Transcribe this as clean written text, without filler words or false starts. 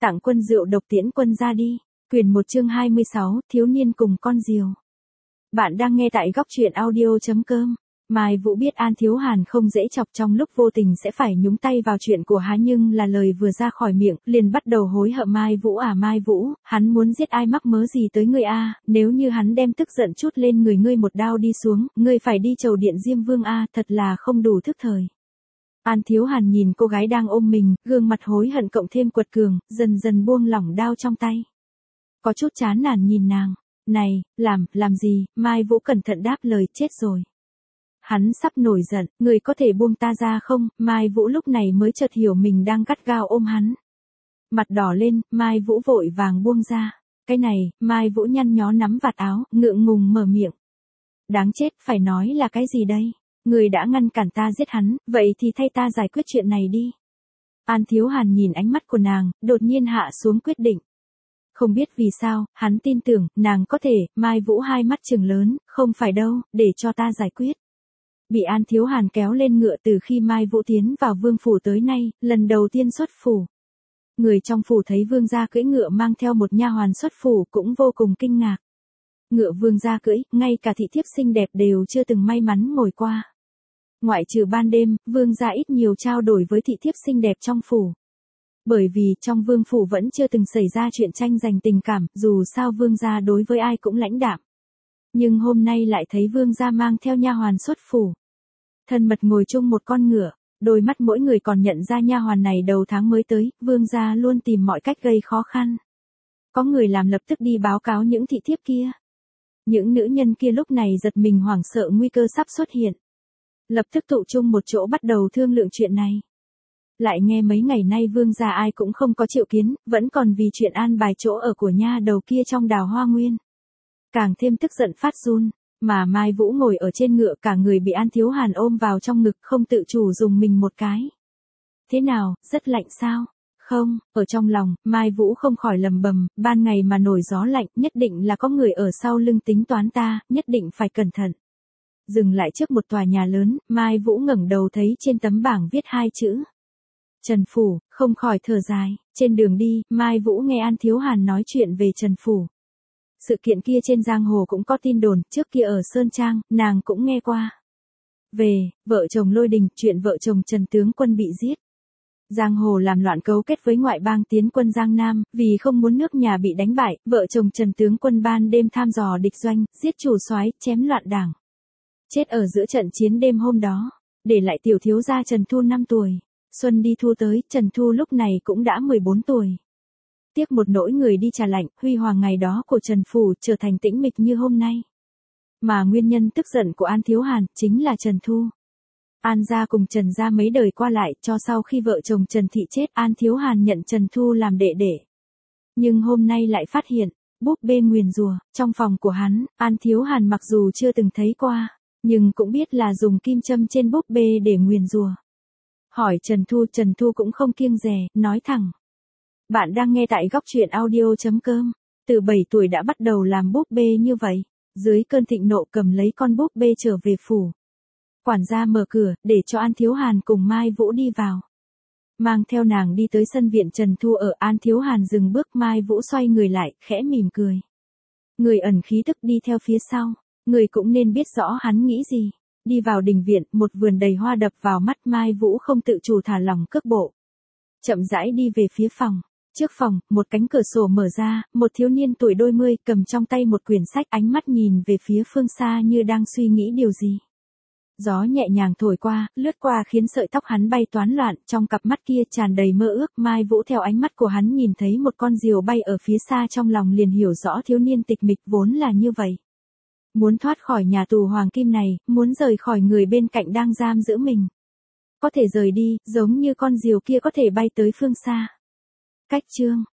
Tặng quân rượu độc tiễn quân ra đi. Quyền 1 chương 26, thiếu niên cùng con diều. Bạn đang nghe tại góc truyện audio.com. Mai Vũ biết An Thiếu Hàn không dễ chọc, trong lúc vô tình sẽ phải nhúng tay vào chuyện của hắn, nhưng là lời vừa ra khỏi miệng, liền bắt đầu hối hận. Mai Vũ à Mai Vũ, hắn muốn giết ai mắc mớ gì tới ngươi a? Nếu như hắn đem tức giận chút lên người ngươi một đao đi xuống, ngươi phải đi chầu điện Diêm Vương a, thật là không đủ thức thời. An Thiếu Hàn nhìn cô gái đang ôm mình, gương mặt hối hận cộng thêm quật cường, dần dần buông lỏng đao trong tay. Có chút chán nản nhìn nàng. Này, làm gì? Mai Vũ cẩn thận đáp lời, chết rồi. Hắn sắp nổi giận, người có thể buông ta ra không? Mai Vũ lúc này mới chợt hiểu mình đang gắt gao ôm hắn. Mặt đỏ lên, Mai Vũ vội vàng buông ra. Cái này, Mai Vũ nhăn nhó nắm vạt áo, ngượng ngùng mở miệng. Đáng chết, phải nói là cái gì đây? Người đã ngăn cản ta giết hắn, vậy thì thay ta giải quyết chuyện này đi. An Thiếu Hàn nhìn ánh mắt của nàng, đột nhiên hạ xuống quyết định. Không biết vì sao, hắn tin tưởng, nàng có thể. Mai Vũ hai mắt trừng lớn, không phải đâu, để cho ta giải quyết. Bị An Thiếu Hàn kéo lên ngựa từ khi Mai Vũ tiến vào vương phủ tới nay, lần đầu tiên xuất phủ. Người trong phủ thấy vương gia cưỡi ngựa mang theo một nha hoàn xuất phủ cũng vô cùng kinh ngạc. Ngựa vương gia cưỡi, ngay cả thị thiếp xinh đẹp đều chưa từng may mắn ngồi qua. Ngoại trừ ban đêm, vương gia ít nhiều trao đổi với thị thiếp xinh đẹp trong phủ. Bởi vì trong vương phủ vẫn chưa từng xảy ra chuyện tranh giành tình cảm, dù sao vương gia đối với ai cũng lãnh đạm. Nhưng hôm nay lại thấy vương gia mang theo nha hoàn xuất phủ. Thân mật ngồi chung một con ngựa, đôi mắt mỗi người còn nhận ra nha hoàn này đầu tháng mới tới, vương gia luôn tìm mọi cách gây khó khăn. Có người làm lập tức đi báo cáo những thị thiếp kia. Những nữ nhân kia lúc này giật mình hoảng sợ nguy cơ sắp xuất hiện. Lập tức tụ chung một chỗ bắt đầu thương lượng chuyện này. Lại nghe mấy ngày nay vương gia ai cũng không có triệu kiến, vẫn còn vì chuyện an bài chỗ ở của nha đầu kia trong Đào Hoa Nguyên. Càng thêm tức giận phát run, mà Mai Vũ ngồi ở trên ngựa cả người bị An Thiếu Hàn ôm vào trong ngực, không tự chủ dùng mình một cái. Thế nào, rất lạnh sao? Không, ở trong lòng, Mai Vũ không khỏi lầm bầm, ban ngày mà nổi gió lạnh, nhất định là có người ở sau lưng tính toán ta, nhất định phải cẩn thận. Dừng lại trước một tòa nhà lớn, Mai Vũ ngẩng đầu thấy trên tấm bảng viết hai chữ. Trần Phủ, không khỏi thở dài. Trên đường đi, Mai Vũ nghe An Thiếu Hàn nói chuyện về Trần Phủ. Sự kiện kia trên giang hồ cũng có tin đồn, trước kia ở Sơn Trang, nàng cũng nghe qua. Về, vợ chồng Lôi Đình, chuyện vợ chồng Trần Tướng Quân bị giết. Giang hồ làm loạn cấu kết với ngoại bang tiến quân Giang Nam, vì không muốn nước nhà bị đánh bại, vợ chồng Trần Tướng Quân ban đêm tham dò địch doanh, giết chủ soái, chém loạn đảng. Chết ở giữa trận chiến đêm hôm đó, để lại tiểu thiếu gia Trần Thu 5 tuổi. Xuân đi thu tới, Trần Thu lúc này cũng đã 14 tuổi. Tiếc một nỗi người đi trà lạnh, huy hoàng ngày đó của Trần Phủ trở thành tĩnh mịch như hôm nay. Mà nguyên nhân tức giận của An Thiếu Hàn chính là Trần Thu. An gia cùng Trần gia mấy đời qua lại, cho sau khi vợ chồng Trần Thị chết, An Thiếu Hàn nhận Trần Thu làm đệ đệ. Nhưng hôm nay lại phát hiện, búp bê nguyền rủa trong phòng của hắn. An Thiếu Hàn mặc dù chưa từng thấy qua, nhưng cũng biết là dùng kim châm trên búp bê để nguyền rủa. Hỏi Trần Thu cũng không kiêng dè, nói thẳng. Bạn đang nghe tại góc truyện audio.com. Từ 7 tuổi đã bắt đầu làm búp bê như vậy. Dưới cơn thịnh nộ cầm lấy con búp bê trở về phủ. Quản gia mở cửa, để cho An Thiếu Hàn cùng Mai Vũ đi vào. Mang theo nàng đi tới sân viện Trần Thu ở. An Thiếu Hàn dừng bước, Mai Vũ xoay người lại, khẽ mỉm cười. Người ẩn khí tức đi theo phía sau. Người cũng nên biết rõ hắn nghĩ gì. Đi vào đình viện, một vườn đầy hoa đập vào mắt, Mai Vũ không tự chủ thả lỏng cước bộ. Chậm rãi đi về phía phòng. Trước phòng, một cánh cửa sổ mở ra, một thiếu niên tuổi đôi mươi cầm trong tay một quyển sách, ánh mắt nhìn về phía phương xa như đang suy nghĩ điều gì. Gió nhẹ nhàng thổi qua, lướt qua khiến sợi tóc hắn bay toán loạn, trong cặp mắt kia tràn đầy mơ ước. Mai Vũ theo ánh mắt của hắn nhìn thấy một con diều bay ở phía xa, trong lòng liền hiểu rõ thiếu niên tịch mịch vốn là như vậy. Muốn thoát khỏi nhà tù hoàng kim này, muốn rời khỏi người bên cạnh đang giam giữ mình. Có thể rời đi, giống như con diều kia có thể bay tới phương xa. Cách chương